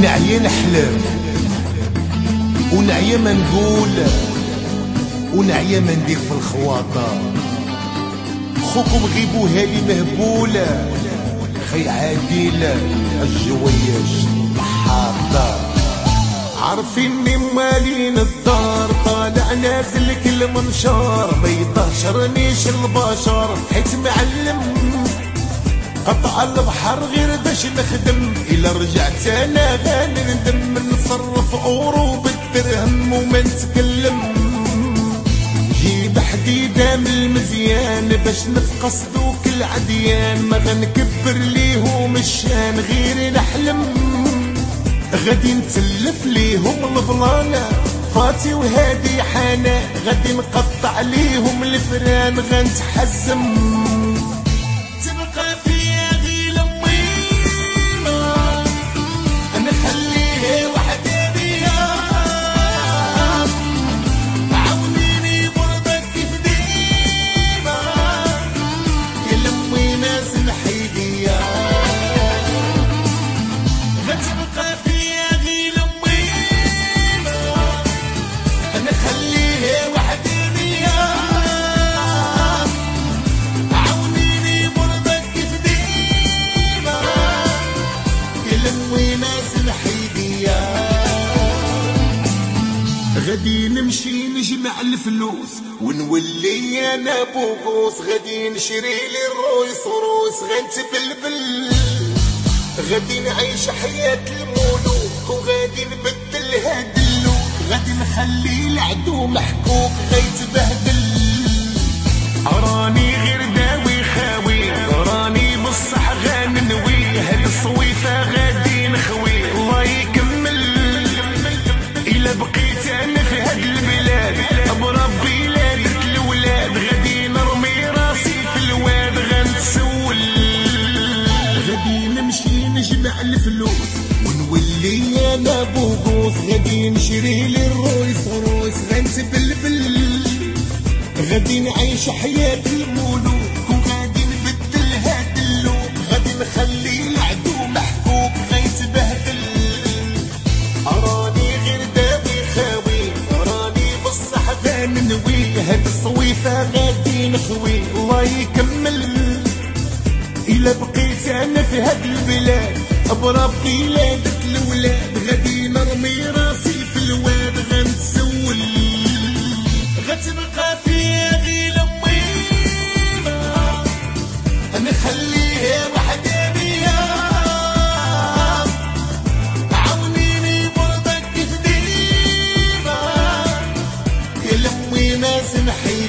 ونعيا نحلم ونعيا ما نقول ونعيا ما ندير في الخواطر. خوكم غيبو هالي مهبولة خي عادل الجويش حاضر. عارفيني مالين الدار طالع نازل كل منشار ما يطهشرنيش البشر حيت معلم قطع البحر غير باش نخدم. إلا رجعت انا غاني ندم نصرف اورو بالدرهم وما نتكلم. جيب حديدة من المزيان باش نفقص دوك العديان ما غنكبر ليهم الشان غير نحلم. غادي نتلف ليهم البلانة فاتي وهادي حانا غادي نقطع ليهم الفران غنتحزم. تبقى فيا غير لمينا انا خليها وحدي بيا عاونيني بربك كيف ديما يا لمينا سمحي ليا. غتبقى فيا غير لمينا انا خليها وحدي بيا عاونيني بربك كيف ديما يا لمينا سمحي ليا. غادي نمشي نجمع الفلوس ونولي انا بوغوس غادي نشري لي الرويس روس غنتبلبل. غادي نعيش حياة الملوك وغادي نبدل هاد اللوك غادي نخلي العدو محكوك غيتبهدل. راني غير داوي خاوي راني بصح غننوي هاد الصويفة غادي نخوي الله يكمل. إلا بقيت أنا في هاد البلاد بربي لا درت الولاد غادي نرمي راسي في الواد غنتسول. غادي نمشي نجمع الفلوس ونولي انا بوغوس غادي نشري لي الرويس رويس غنتبلبل. غادي نعيش حياة الملوك وغادي نبدل هاد اللوك غادي نخلي العدو محكوك غيتبهدل. راني غير داوي خاوي راني بصح غننوي هاد الصويفة غادي نخوي الله يكمل. إلا بقيت أنا في هاد البلاد بربي لا درت الولاد غادي نرمي راسي في الواد غنتسول. غتبقى فيا غير لمينا أنا خليها وحدي بيا عاونيني بربك كيف ديما يا لمينا سمحي